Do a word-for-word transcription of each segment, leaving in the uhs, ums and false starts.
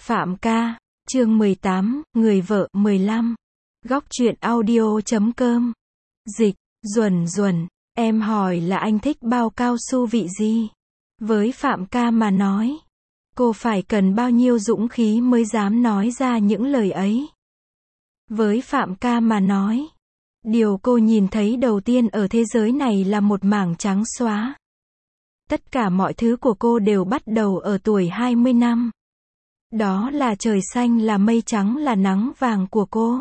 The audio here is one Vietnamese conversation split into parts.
Phạm ca, chương mười tám, người vợ mười lăm. Góc truyện audio chấm com. Dịch, Duẩn Duẩn, em hỏi là anh thích bao cao su vị gì? Với Phạm ca mà nói, cô phải cần bao nhiêu dũng khí mới dám nói ra những lời ấy. Với Phạm ca mà nói, điều cô nhìn thấy đầu tiên ở thế giới này là một mảng trắng xóa. Tất cả mọi thứ của cô đều bắt đầu ở tuổi hai mươi năm. Đó là trời xanh, là mây trắng, là nắng vàng của cô.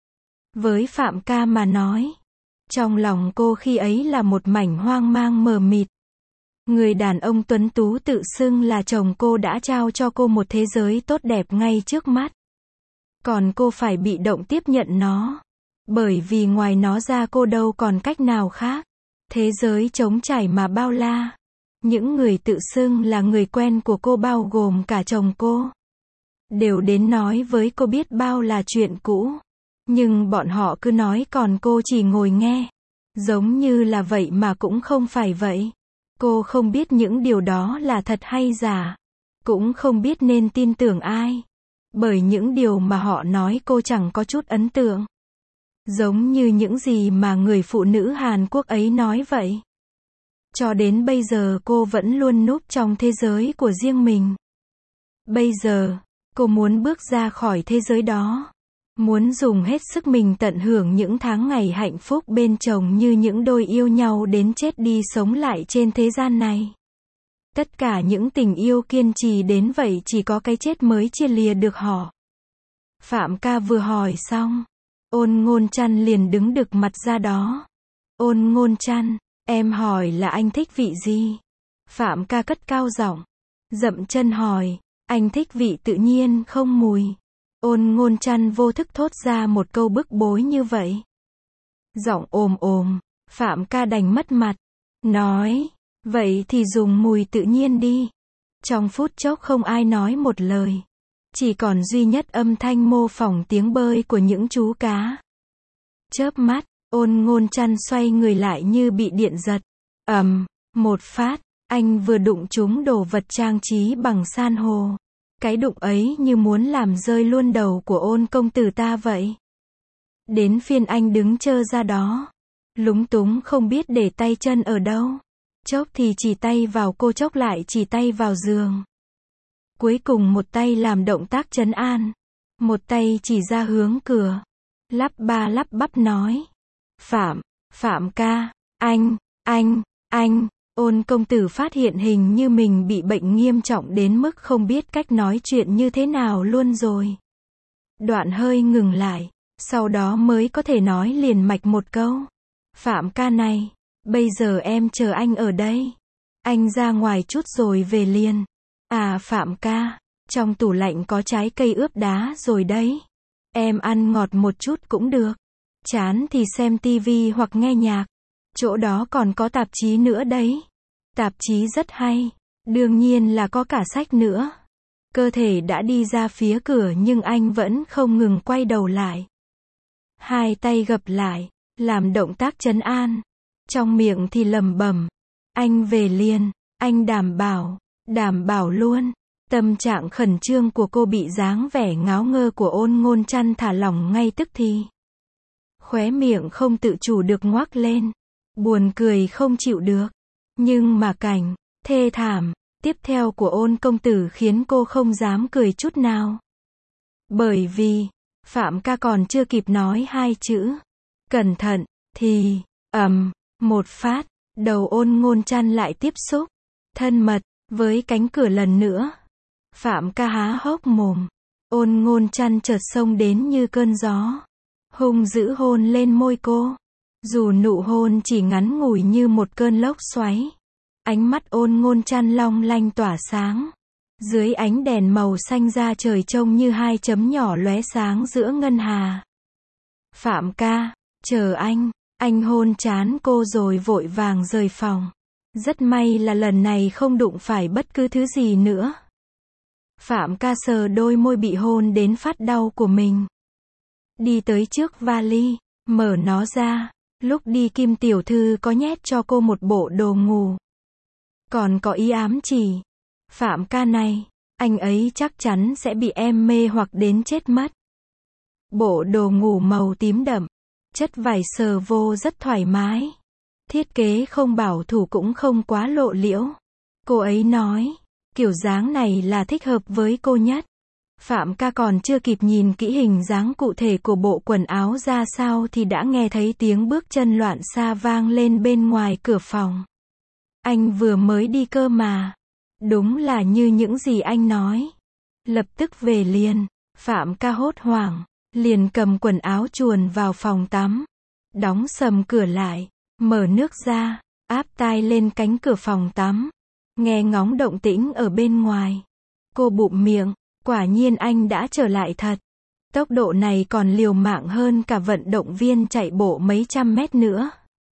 Với Phạm ca mà nói, trong lòng cô khi ấy là một mảnh hoang mang mờ mịt. Người đàn ông tuấn tú tự xưng là chồng cô đã trao cho cô một thế giới tốt đẹp ngay trước mắt. Còn cô phải bị động tiếp nhận nó. Bởi vì ngoài nó ra cô đâu còn cách nào khác. Thế giới trống trải mà bao la. Những người tự xưng là người quen của cô bao gồm cả chồng cô, đều đến nói với cô biết bao là chuyện cũ. Nhưng bọn họ cứ nói còn cô chỉ ngồi nghe. Giống như là vậy mà cũng không phải vậy. Cô không biết những điều đó là thật hay giả. Cũng không biết nên tin tưởng ai. Bởi những điều mà họ nói cô chẳng có chút ấn tượng. Giống như những gì mà người phụ nữ Hàn Quốc ấy nói vậy. Cho đến bây giờ cô vẫn luôn núp trong thế giới của riêng mình. Bây giờ, cô muốn bước ra khỏi thế giới đó. Muốn dùng hết sức mình tận hưởng những tháng ngày hạnh phúc bên chồng như những đôi yêu nhau đến chết đi sống lại trên thế gian này. Tất cả những tình yêu kiên trì đến vậy chỉ có cái chết mới chia lìa được họ. Phạm ca vừa hỏi xong, Ôn Ngôn Chăn liền đứng đực mặt ra đó. Ôn Ngôn Chăn, em hỏi là anh thích vị gì? Phạm ca cất cao giọng, dậm chân hỏi, anh thích vị tự nhiên không mùi? Ôn Ngôn Chăn vô thức thốt ra một câu bức bối như vậy. Giọng ồm ồm, Phạm ca đành mất mặt, nói, vậy thì dùng mùi tự nhiên đi. Trong phút chốc không ai nói một lời. Chỉ còn duy nhất âm thanh mô phỏng tiếng bơi của những chú cá. Chớp mắt, Ôn Ngôn Chăn xoay người lại như bị điện giật. Ầm, một phát, anh vừa đụng trúng đồ vật trang trí bằng san hô. Cái đụng ấy như muốn làm rơi luôn đầu của Ôn công tử ta vậy. Đến phiên anh đứng trơ ra đó, lúng túng không biết để tay chân ở đâu. Chốc thì chỉ tay vào cô, chốc lại chỉ tay vào giường. Cuối cùng một tay làm động tác trấn an, một tay chỉ ra hướng cửa. Lắp ba lắp bắp nói, Phạm, Phạm ca, anh, anh, anh. Ôn công tử phát hiện hình như mình bị bệnh nghiêm trọng đến mức không biết cách nói chuyện như thế nào luôn rồi. Đoạn hơi ngừng lại, sau đó mới có thể nói liền mạch một câu. Phạm ca này, bây giờ em chờ anh ở đây. Anh ra ngoài chút rồi về liền. À Phạm ca, trong tủ lạnh có trái cây ướp đá rồi đấy. Em ăn ngọt một chút cũng được. Chán thì xem tivi hoặc nghe nhạc. Chỗ đó còn có tạp chí nữa đấy. Tạp chí rất hay. Đương nhiên là có cả sách nữa. Cơ thể đã đi ra phía cửa nhưng anh vẫn không ngừng quay đầu lại. Hai tay gập lại, làm động tác trấn an. Trong miệng thì lẩm bẩm, anh về liền, anh đảm bảo, đảm bảo luôn. Tâm trạng khẩn trương của cô bị dáng vẻ ngáo ngơ của Ôn Ngôn Chăn thả lỏng ngay tức thì. Khóe miệng không tự chủ được ngoác lên. Buồn cười không chịu được. Nhưng mà cảnh thê thảm tiếp theo của Ôn công tử khiến cô không dám cười chút nào. Bởi vì Phạm ca còn chưa kịp nói hai chữ cẩn thận thì ầm, một phát, đầu Ôn Ngôn Chăn lại tiếp xúc thân mật với cánh cửa lần nữa. Phạm ca há hốc mồm. Ôn Ngôn Chăn chợt xông đến như cơn gió, hung dữ hôn lên môi cô. Dù nụ hôn chỉ ngắn ngủi như một cơn lốc xoáy. Ánh mắt Ôn Ngôn Chăn long lanh tỏa sáng. Dưới ánh đèn màu xanh da trời trông như hai chấm nhỏ lóe sáng giữa ngân hà. Phạm ca, chờ anh. Anh hôn trán cô rồi vội vàng rời phòng. Rất may là lần này không đụng phải bất cứ thứ gì nữa. Phạm ca sờ đôi môi bị hôn đến phát đau của mình. Đi tới trước vali, mở nó ra. Lúc đi Kim tiểu thư có nhét cho cô một bộ đồ ngủ. Còn có ý ám chỉ, Phạm ca này, Anh ấy chắc chắn sẽ bị em mê hoặc đến chết mất. Bộ đồ ngủ màu tím đậm, chất vải sờ vô rất thoải mái. Thiết kế không bảo thủ cũng không quá lộ liễu. Cô ấy nói, kiểu dáng này là thích hợp với cô nhất. Phạm ca còn chưa kịp nhìn kỹ hình dáng cụ thể của bộ quần áo ra sao thì đã nghe thấy tiếng bước chân loạn xa vang lên bên ngoài cửa phòng. Anh vừa mới đi cơ mà. Đúng là như những gì anh nói. Lập tức về liền. Phạm ca hốt hoảng, liền cầm quần áo chuồn vào phòng tắm. Đóng sầm cửa lại, mở nước ra, áp tai lên cánh cửa phòng tắm. Nghe ngóng động tĩnh ở bên ngoài. Cô bụm miệng, quả nhiên anh đã trở lại thật. Tốc độ này còn liều mạng hơn cả vận động viên chạy bộ mấy trăm mét nữa.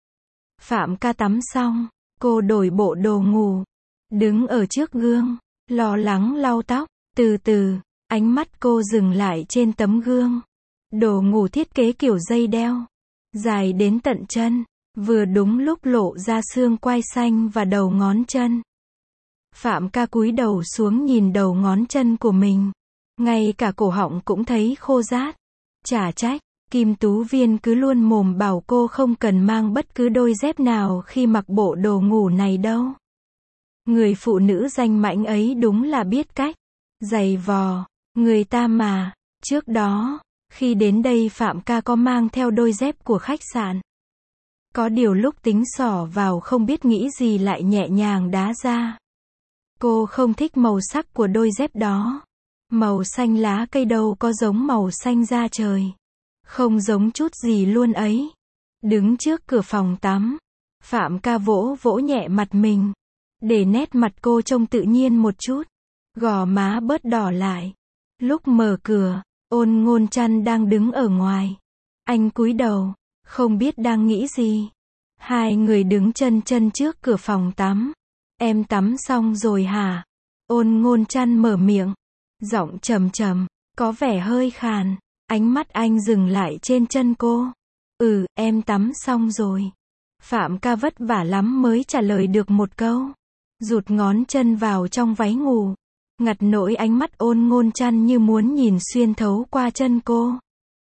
Phạm ca tắm xong, cô đổi bộ đồ ngủ. Đứng ở trước gương, lo lắng lau tóc. Từ từ, ánh mắt cô dừng lại trên tấm gương. Đồ ngủ thiết kế kiểu dây đeo, dài đến tận chân, vừa đúng lúc lộ ra xương quai xanh và đầu ngón chân. Phạm ca cúi đầu xuống nhìn đầu ngón chân của mình. Ngay cả cổ họng cũng thấy khô rát. Chả trách, Kim Tú Viên cứ luôn mồm bảo cô không cần mang bất cứ đôi dép nào khi mặc bộ đồ ngủ này đâu. Người phụ nữ danh mãnh ấy đúng là biết cách giày vò người ta mà. Trước đó, khi đến đây Phạm ca có mang theo đôi dép của khách sạn. Có điều lúc tính xỏ vào không biết nghĩ gì lại nhẹ nhàng đá ra. Cô không thích màu sắc của đôi dép đó. Màu xanh lá cây đâu có giống màu xanh da trời. Không giống chút gì luôn ấy. Đứng trước cửa phòng tắm, Phạm ca vỗ vỗ nhẹ mặt mình, để nét mặt cô trông tự nhiên một chút. Gò má bớt đỏ lại. Lúc mở cửa, Ôn Ngôn Trăn đang đứng ở ngoài. Anh cúi đầu, không biết đang nghĩ gì. Hai người đứng chân chân trước cửa phòng tắm. Em tắm xong rồi hả? Ôn Ngôn Trăn mở miệng. Giọng trầm trầm, có vẻ hơi khàn. Ánh mắt anh dừng lại trên chân cô. Ừ, em tắm xong rồi. Phạm ca vất vả lắm mới trả lời được một câu. Rụt ngón chân vào trong váy ngủ. Ngặt nỗi ánh mắt Ôn Ngôn Trăn như muốn nhìn xuyên thấu qua chân cô.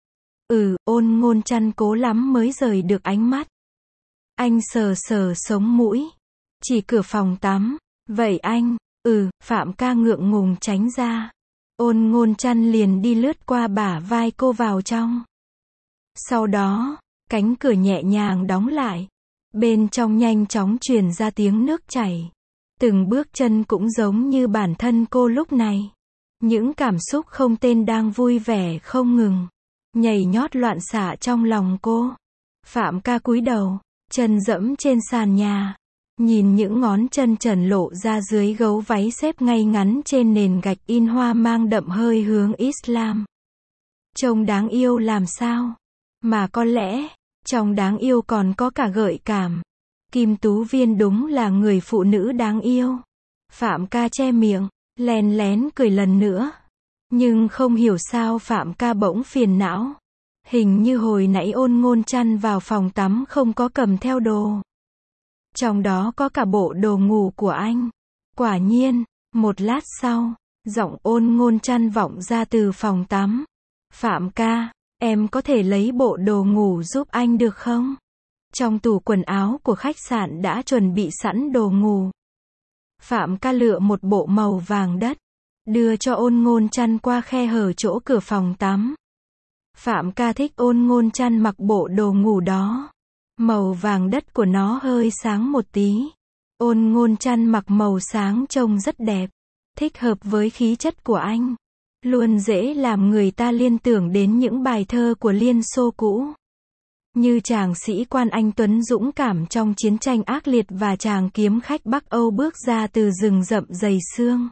Ừ, Ôn Ngôn Trăn cố lắm mới rời được ánh mắt. Anh sờ sờ sống mũi. Chỉ cửa phòng tắm. Vậy anh, ừ, Phạm ca ngượng ngùng tránh ra. Ôn Ngôn Trăn liền đi lướt qua bả vai cô vào trong. Sau đó, cánh cửa nhẹ nhàng đóng lại. Bên trong nhanh chóng truyền ra tiếng nước chảy. Từng bước chân cũng giống như bản thân cô lúc này. Những cảm xúc không tên đang vui vẻ không ngừng. Nhảy nhót loạn xạ trong lòng cô. Phạm ca cúi đầu, chân dẫm trên sàn nhà. Nhìn những ngón chân trần lộ ra dưới gấu váy xếp ngay ngắn trên nền gạch in hoa mang đậm hơi hướng Islam. Trông đáng yêu làm sao? Mà có lẽ, trong đáng yêu còn có cả gợi cảm. Kim Tú Viên đúng là người phụ nữ đáng yêu. Phạm ca che miệng, lén lén cười lần nữa. Nhưng không hiểu sao Phạm ca bỗng phiền não. Hình như hồi nãy Ôn Ngôn Trăn vào phòng tắm không có cầm theo đồ. Trong đó có cả bộ đồ ngủ của anh. Quả nhiên, một lát sau, giọng Ôn Ngôn Trăn vọng ra từ phòng tắm. Phạm ca, em có thể lấy bộ đồ ngủ giúp anh được không? Trong tủ quần áo của khách sạn đã chuẩn bị sẵn đồ ngủ. Phạm ca lựa một bộ màu vàng đất, đưa cho Ôn Ngôn Trăn qua khe hở chỗ cửa phòng tắm. Phạm ca thích Ôn Ngôn Trăn mặc bộ đồ ngủ đó. Màu vàng đất của nó hơi sáng một tí. Ôn Ngôn Trăn mặc màu sáng trông rất đẹp. Thích hợp với khí chất của anh. Luôn dễ làm người ta liên tưởng đến những bài thơ của Liên Xô cũ. Như chàng sĩ quan anh tuấn dũng cảm trong chiến tranh ác liệt và chàng kiếm khách Bắc Âu bước ra từ rừng rậm dày xương.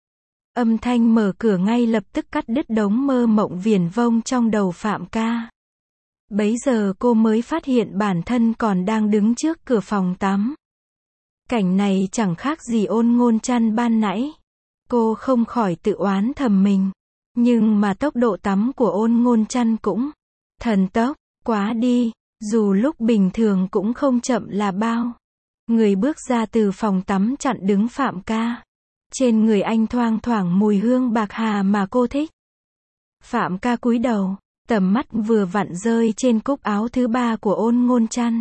Âm thanh mở cửa ngay lập tức cắt đứt đống mơ mộng viển vông trong đầu Phạm ca. Bấy giờ cô mới phát hiện bản thân còn đang đứng trước cửa phòng tắm. Cảnh này chẳng khác gì Ôn Ngôn Trăn ban nãy. Cô không khỏi tự oán thầm mình. Nhưng mà tốc độ tắm của Ôn Ngôn Trăn cũng thần tốc quá đi, dù lúc bình thường cũng không chậm là bao. Người bước ra từ phòng tắm chặn đứng Phạm ca. Trên người anh thoang thoảng mùi hương bạc hà mà cô thích. Phạm ca cúi đầu, tầm mắt vừa vặn rơi trên cúc áo thứ ba của Ôn Ngôn Trăn.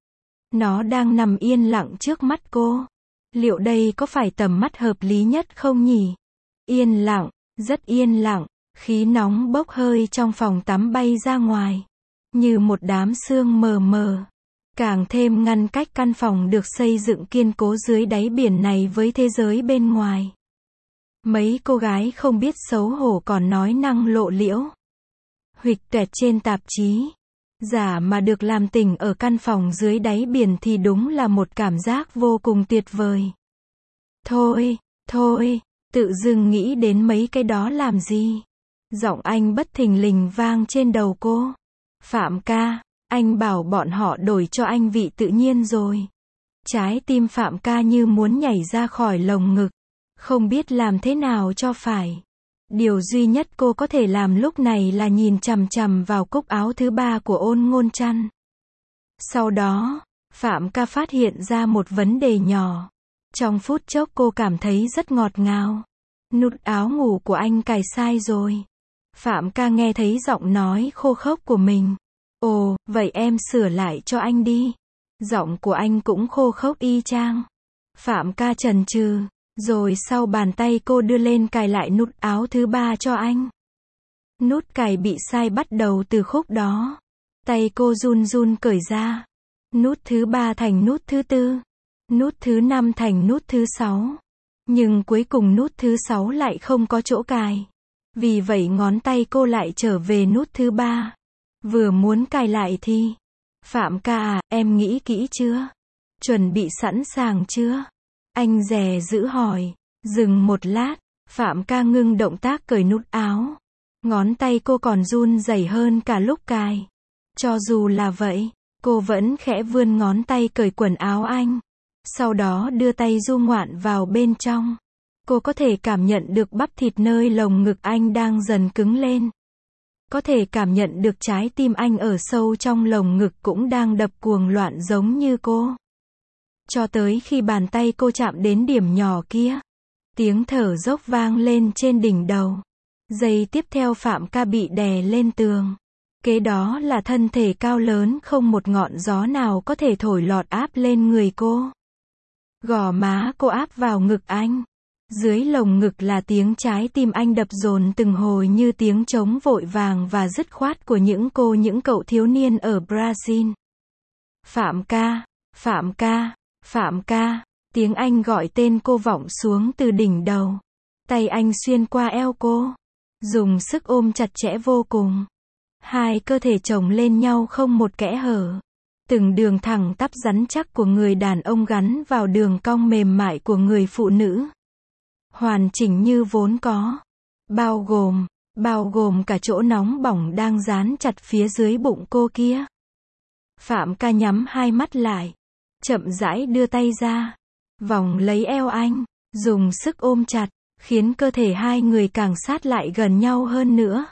Nó đang nằm yên lặng trước mắt cô. Liệu đây có phải tầm mắt hợp lý nhất không nhỉ? Yên lặng, rất yên lặng, khí nóng bốc hơi trong phòng tắm bay ra ngoài. Như một đám sương mờ mờ. Càng thêm ngăn cách căn phòng được xây dựng kiên cố dưới đáy biển này với thế giới bên ngoài. Mấy cô gái không biết xấu hổ còn nói năng lộ liễu. Huỵch toẹt trên tạp chí. Giả mà được làm tình ở căn phòng dưới đáy biển thì đúng là một cảm giác vô cùng tuyệt vời. Thôi, thôi, tự dưng nghĩ đến mấy cái đó làm gì? Giọng anh bất thình lình vang trên đầu cô. Phạm ca, anh bảo bọn họ đổi cho anh vị tự nhiên rồi. Trái tim Phạm ca như muốn nhảy ra khỏi lồng ngực. Không biết làm thế nào cho phải. Điều duy nhất cô có thể làm lúc này là nhìn chằm chằm vào cúc áo thứ ba của Ôn Ngôn Trăn. Sau đó, Phạm ca phát hiện ra một vấn đề nhỏ. Trong phút chốc cô cảm thấy rất ngọt ngào. Nút áo ngủ của anh cài sai rồi. Phạm ca nghe thấy giọng nói khô khốc của mình. Ồ, vậy em sửa lại cho anh đi. Giọng của anh cũng khô khốc y chang. Phạm ca chần chừ. Rồi sau bàn tay cô đưa lên cài lại nút áo thứ ba cho anh. Nút cài bị sai bắt đầu từ khúc đó. Tay cô run run cởi ra. Nút thứ ba thành nút thứ tư. Nút thứ năm thành nút thứ sáu. Nhưng cuối cùng nút thứ sáu lại không có chỗ cài. Vì vậy ngón tay cô lại trở về nút thứ ba. Vừa muốn cài lại thì. Phạm ca à, em nghĩ kỹ chưa? Chuẩn bị sẵn sàng chưa? Anh dè giữ hỏi. Dừng một lát, Phạm ca ngưng động tác cởi nút áo. Ngón tay cô còn run rẩy hơn cả lúc cài. Cho dù là vậy, cô vẫn khẽ vươn ngón tay cởi quần áo anh. Sau đó đưa tay du ngoạn vào bên trong. Cô có thể cảm nhận được bắp thịt nơi lồng ngực anh đang dần cứng lên. Có thể cảm nhận được trái tim anh ở sâu trong lồng ngực cũng đang đập cuồng loạn giống như cô. Cho tới khi bàn tay cô chạm đến điểm nhỏ kia. Tiếng thở dốc vang lên trên đỉnh đầu. Giây tiếp theo Phạm ca bị đè lên tường. Kế đó là thân thể cao lớn không một ngọn gió nào có thể thổi lọt áp lên người cô. Gò má cô áp vào ngực anh. Dưới lồng ngực là tiếng trái tim anh đập dồn từng hồi như tiếng trống vội vàng và dứt khoát của những cô những cậu thiếu niên ở Brazil. Phạm ca, Phạm ca, Phạm ca, tiếng anh gọi tên cô vọng xuống từ đỉnh đầu. Tay anh xuyên qua eo cô, dùng sức ôm chặt chẽ vô cùng. Hai cơ thể chồng lên nhau không một kẽ hở. Từng đường thẳng tắp rắn chắc của người đàn ông gắn vào đường cong mềm mại của người phụ nữ. Hoàn chỉnh như vốn có. Bao gồm, bao gồm cả chỗ nóng bỏng đang dán chặt phía dưới bụng cô kia. Phạm ca nhắm hai mắt lại. Chậm rãi đưa tay ra. Vòng lấy eo anh. Dùng sức ôm chặt. Khiến cơ thể hai người càng sát lại gần nhau hơn nữa.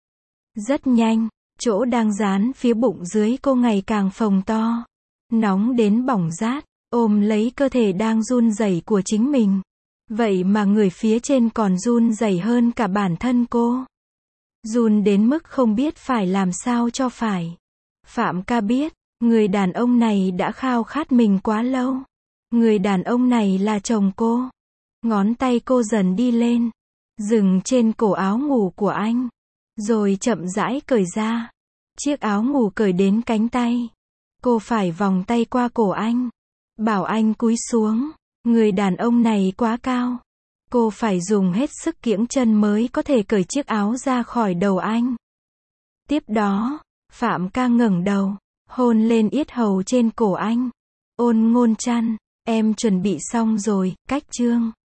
Rất nhanh. Chỗ đang dán phía bụng dưới cô ngày càng phồng to. Nóng đến bỏng rát. Ôm lấy cơ thể đang run rẩy của chính mình. Vậy mà người phía trên còn run rẩy hơn cả bản thân cô. Run đến mức không biết phải làm sao cho phải. Phạm ca biết, người đàn ông này đã khao khát mình quá lâu. Người đàn ông này là chồng cô. Ngón tay cô dần đi lên. Dừng trên cổ áo ngủ của anh. Rồi chậm rãi cởi ra. Chiếc áo ngủ cởi đến cánh tay. Cô phải vòng tay qua cổ anh. Bảo anh cúi xuống. Người đàn ông này quá cao. Cô phải dùng hết sức kiễng chân mới có thể cởi chiếc áo ra khỏi đầu anh. Tiếp đó, Phạm ca ngẩng đầu, hôn lên yết hầu trên cổ anh. Ôn Ngôn Trăn, em chuẩn bị xong rồi, cách chương.